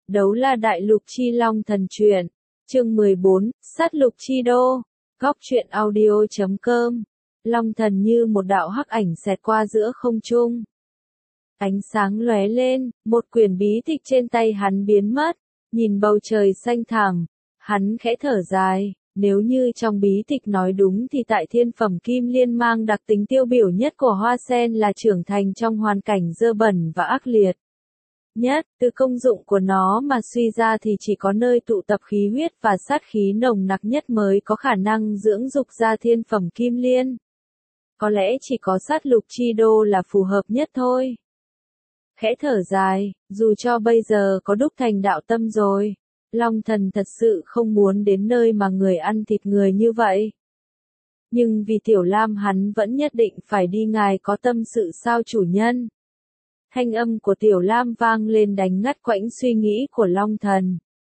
Đấu La Đại Lục Chi Long Thần Truyện, chương 14, Sát Lục Chi Đô, góc truyện audio.com. Long thần như một đạo hắc ảnh xẹt qua giữa không trung. Ánh sáng lóe lên, một quyển bí tịch trên tay hắn biến mất, nhìn bầu trời xanh thẳm, hắn khẽ thở dài. Nếu như trong bí tịch nói đúng thì tại thiên phẩm kim liên mang đặc tính tiêu biểu nhất của hoa sen là trưởng thành trong hoàn cảnh dơ bẩn và ác liệt nhất, từ công dụng của nó mà suy ra thì chỉ có nơi tụ tập khí huyết và sát khí nồng nặc nhất mới có khả năng dưỡng dục ra thiên phẩm kim liên. Có lẽ chỉ có sát lục chi đô là phù hợp nhất thôi. Khẽ thở dài, dù cho bây giờ có đúc thành đạo tâm rồi, Long thần thật sự không muốn đến nơi mà người ăn thịt người như vậy. Nhưng vì Tiểu Lam hắn vẫn nhất định phải đi, ngài có tâm sự sao chủ nhân? Thanh âm của Tiểu Lam vang lên đánh ngắt quãng suy nghĩ của Long thần.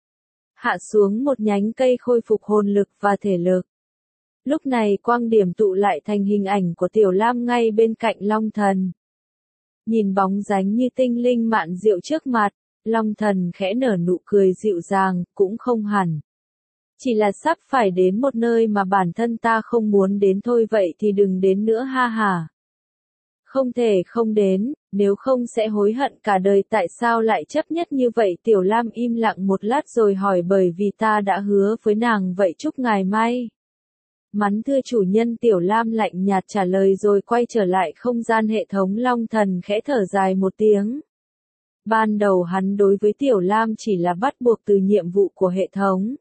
Hạ xuống một nhánh cây khôi phục hồn lực và thể lực. Lúc này quang điểm tụ lại thành hình ảnh của Tiểu Lam ngay bên cạnh Long thần. Nhìn bóng dáng như tinh linh mạn diệu trước mặt, Long thần khẽ nở nụ cười dịu dàng, cũng không hẳn. Chỉ là sắp phải đến một nơi mà bản thân ta không muốn đến thôi, vậy thì đừng đến nữa ha ha. Không thể không đến, nếu không sẽ hối hận cả đời. Tại sao lại chấp nhất như vậy? Tiểu Lam im lặng một lát rồi hỏi. Bởi vì ta đã hứa với nàng vậy. Chúc ngài may mắn thưa chủ nhân. Tiểu Lam lạnh nhạt trả lời rồi quay trở lại không gian hệ thống. Long thần khẽ thở dài một tiếng. Ban đầu hắn đối với Tiểu Lam chỉ là bắt buộc từ nhiệm vụ của hệ thống.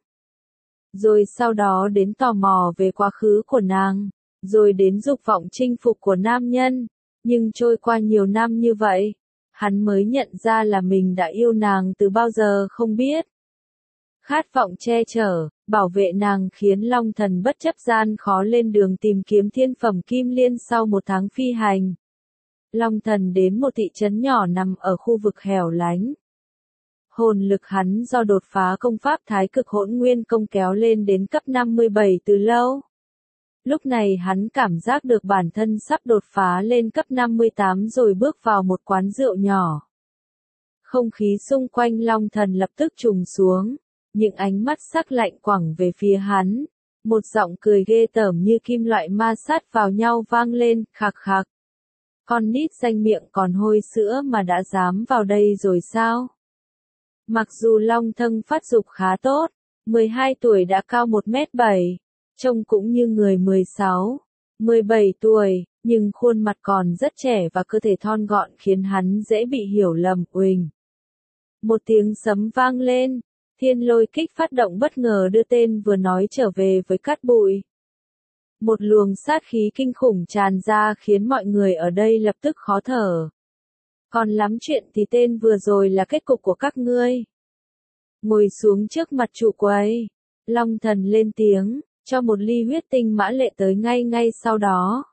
Rồi sau đó đến tò mò về quá khứ của nàng. Rồi đến dục vọng chinh phục của nam nhân. Nhưng trôi qua nhiều năm như vậy, hắn mới nhận ra là mình đã yêu nàng từ bao giờ không biết. Khát vọng che chở, bảo vệ nàng khiến Long thần bất chấp gian khó lên đường tìm kiếm thiên phẩm kim liên. Sau một tháng phi hành, Long thần đến một thị trấn nhỏ nằm ở khu vực hẻo lánh. Hồn lực hắn do đột phá công pháp Thái Cực Hỗn Nguyên Công kéo lên đến cấp 57 từ lâu. Lúc này hắn cảm giác được bản thân sắp đột phá lên cấp 58 rồi bước vào một quán rượu nhỏ. Không khí xung quanh Long thần lập tức trùng xuống, những ánh mắt sắc lạnh quẳng về phía hắn. Một giọng cười ghê tởm như kim loại ma sát vào nhau vang lên, khạc khạc. Con nít danh miệng còn hôi sữa mà đã dám vào đây rồi sao? Mặc dù Long thân phát dục khá tốt, 12 tuổi đã cao 1m7. Trông cũng như người 16, 17 tuổi, nhưng khuôn mặt còn rất trẻ và cơ thể thon gọn khiến hắn dễ bị hiểu lầm. Uỳnh. Một tiếng sấm vang lên, thiên lôi kích phát động bất ngờ đưa tên vừa nói trở về với cát bụi. Một luồng sát khí kinh khủng tràn ra khiến mọi người ở đây lập tức khó thở. Còn lắm chuyện thì tên vừa rồi là kết cục của các ngươi. Ngồi xuống trước mặt chủ quầy, Long thần lên tiếng. Cho một ly huyết tinh mã lệ tới ngay sau đó.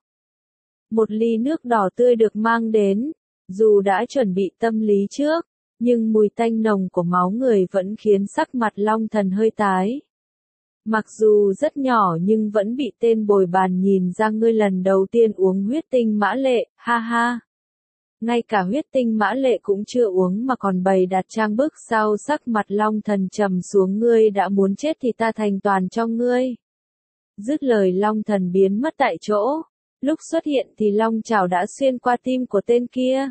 Một ly nước đỏ tươi được mang đến, dù đã chuẩn bị tâm lý trước, nhưng mùi tanh nồng của máu người vẫn khiến sắc mặt Long thần hơi tái. Mặc dù rất nhỏ nhưng vẫn bị tên bồi bàn nhìn ra. Ngươi lần đầu tiên uống huyết tinh mã lệ, ha ha. Ngay cả huyết tinh mã lệ cũng chưa uống mà còn bày đặt trang bức sao? Sắc mặt Long thần trầm xuống. Ngươi đã muốn chết thì ta thành toàn cho ngươi. Dứt lời Long thần biến mất tại chỗ. Lúc xuất hiện thì long chảo đã xuyên qua tim của tên kia.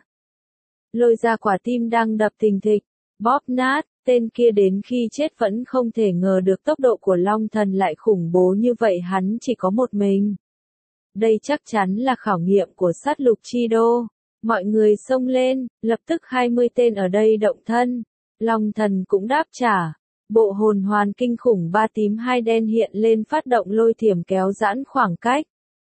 Lôi ra quả tim đang đập thình thịch, bóp nát. Tên kia đến khi chết vẫn không thể ngờ được tốc độ của Long thần lại khủng bố như vậy. Hắn chỉ có một mình. Đây chắc chắn là khảo nghiệm của sát lục chi đô. Mọi người xông lên, lập tức 20 tên ở đây động thân. Long thần cũng đáp trả. Bộ hồn hoàn kinh khủng 3 tím 2 đen hiện lên phát động lôi thiểm kéo giãn khoảng cách.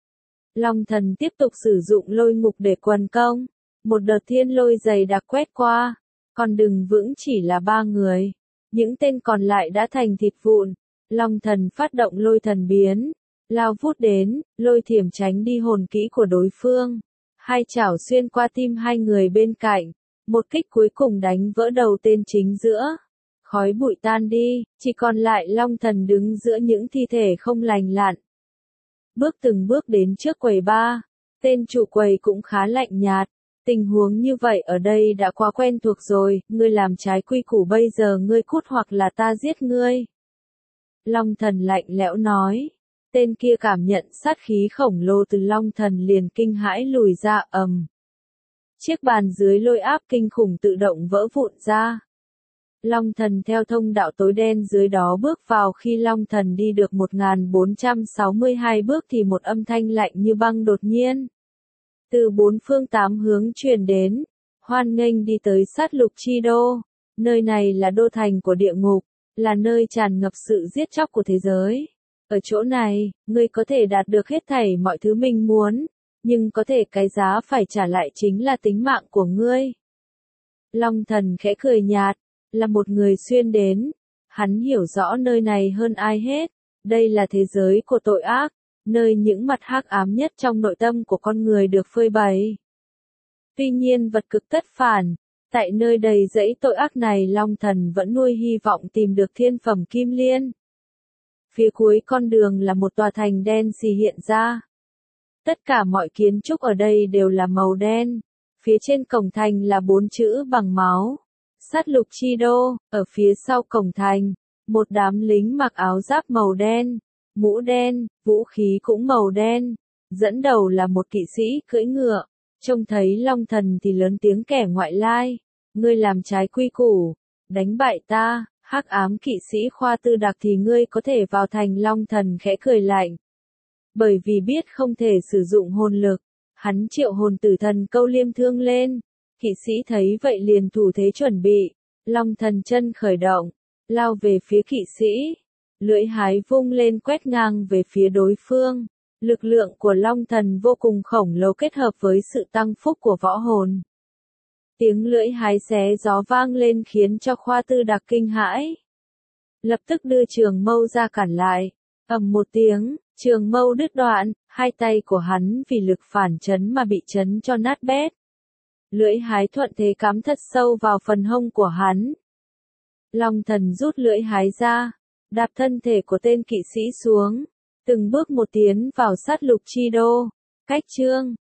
Long thần tiếp tục sử dụng lôi ngục để quần công. Một đợt thiên lôi dày đặc quét qua. Còn đừng vững chỉ là 3 người. Những tên còn lại đã thành thịt vụn. Long thần phát động lôi thần biến. Lao vút đến, lôi thiểm tránh đi hồn kỹ của đối phương. Hai chảo xuyên qua tim hai người bên cạnh. Một kích cuối cùng đánh vỡ đầu tên chính giữa. Khói bụi tan đi, chỉ còn lại Long thần đứng giữa những thi thể không lành lặn. Bước từng bước đến trước quầy bar, tên chủ quầy cũng khá lạnh nhạt, Tình huống như vậy ở đây đã quá quen thuộc rồi, ngươi làm trái quy củ bây giờ ngươi cút hoặc là ta giết ngươi. Long thần lạnh lẽo nói. Tên kia cảm nhận sát khí khổng lồ từ long thần liền kinh hãi lùi ra ầm. Chiếc bàn dưới lôi áp kinh khủng tự động vỡ vụn ra. Long thần theo thông đạo tối đen dưới đó bước vào khi long thần đi được 1462 bước thì một âm thanh lạnh như băng đột nhiên. Từ bốn phương tám hướng truyền đến, hoan nghênh đi tới sát lục chi đô. Nơi này là đô thành của địa ngục, là nơi tràn ngập sự giết chóc của thế giới. Ở chỗ này, ngươi có thể đạt được hết thảy mọi thứ mình muốn, nhưng có thể cái giá phải trả lại chính là tính mạng của ngươi. Long thần khẽ cười nhạt, là một người xuyên đến. Hắn hiểu rõ nơi này hơn ai hết. Đây là thế giới của tội ác, nơi những mặt hắc ám nhất trong nội tâm của con người được phơi bày. Tuy nhiên vật cực tất phản, tại nơi đầy rẫy tội ác này Long thần vẫn nuôi hy vọng tìm được thiên phẩm kim liên. Phía cuối con đường là một tòa thành đen xì hiện ra. Tất cả mọi kiến trúc ở đây đều là màu đen. Phía trên cổng thành là 4 chữ bằng máu. Sát lục chi đô, ở phía sau cổng thành, một đám lính mặc áo giáp màu đen, mũ đen, vũ khí cũng màu đen. Dẫn đầu là một kỵ sĩ cưỡi ngựa. Trông thấy Long thần thì lớn tiếng kẻ ngoại lai. Ngươi làm trái quy củ, đánh bại ta. Hắc ám kỵ sĩ Khoa Tư Đặc thì ngươi có thể vào thành. Long thần khẽ cười lạnh. Bởi vì biết không thể sử dụng hồn lực, hắn triệu hồn tử thần câu liêm thương lên. Kỵ sĩ thấy vậy liền thủ thế chuẩn bị. Long thần chân khởi động, lao về phía kỵ sĩ. Lưỡi hái vung lên quét ngang về phía đối phương. Lực lượng của Long thần vô cùng khổng lồ kết hợp với sự tăng phúc của võ hồn. Tiếng lưỡi hái xé gió vang lên khiến cho Khoa Tư Đặc kinh hãi. Lập tức đưa trường mâu ra cản lại. Ầm một tiếng, trường mâu đứt đoạn, hai tay của hắn vì lực phản chấn mà bị chấn cho nát bét. Lưỡi hái thuận thế cắm thật sâu vào phần hông của hắn. Long thần rút lưỡi hái ra, đạp thân thể của tên kỵ sĩ xuống, từng bước một tiến vào sát lục chi đô. Cách chương